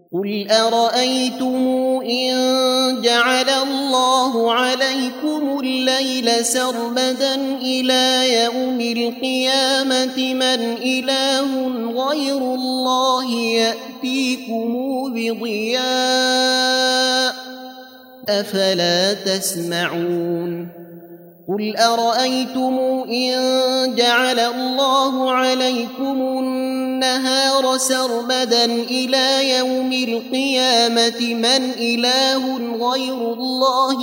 قل أرأيتم إن جعل الله عليكم الليل سرمدا إلى يوم القيامة من إله غير الله يأتيكم بضياء أفلا تسمعون قل أرأيتم إن جعل الله عليكم النهار سرمدا إلى يوم القيامة من إله غير الله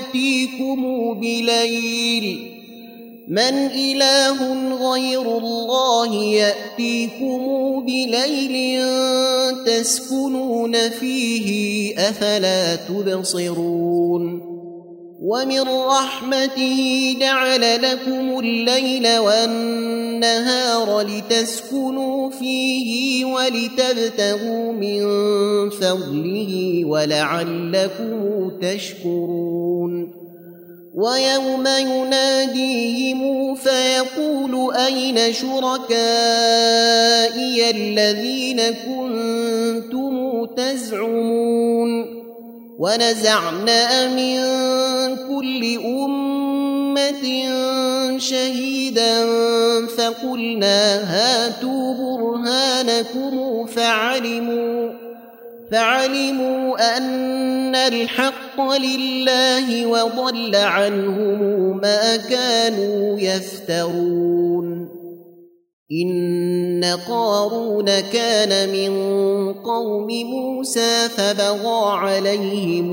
يأتيكم بليل تسكنون فيه أفلا تبصرون ومن رحمته جعل لكم الليل والنهار لتسكنوا فيه ولتبتغوا من فضله ولعلكم تشكرون ويوم يناديهم فيقول أين شركائي الذين كنتم تزعمون ونزعنا من كل أمة شهيدا فقلنا هاتوا برهانكم فعلموا أن الحق لله وضل عنهم ما كانوا يفترون إن قارون كان من قوم موسى فبغى عليهم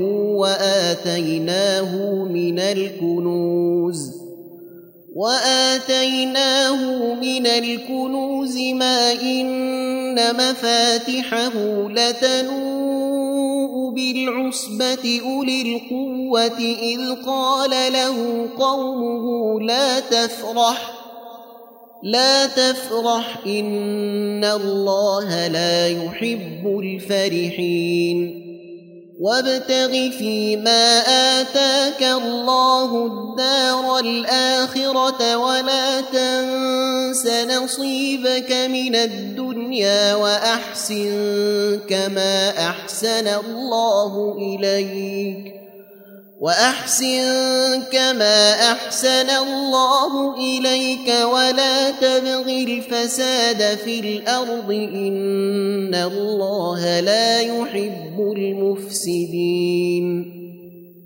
وآتيناه من الكنوز ما إن مفاتحه لتنوء بالعصبة أولي القوة إذ قال له قومه لا تفرح إن الله لا يحب الفرحين وابتغ فيما آتاك الله الدار الآخرة ولا تنس نصيبك من الدنيا وأحسن كما أحسن الله إليك ولا تبغ الفساد في الأرض إن الله لا يحب المفسدين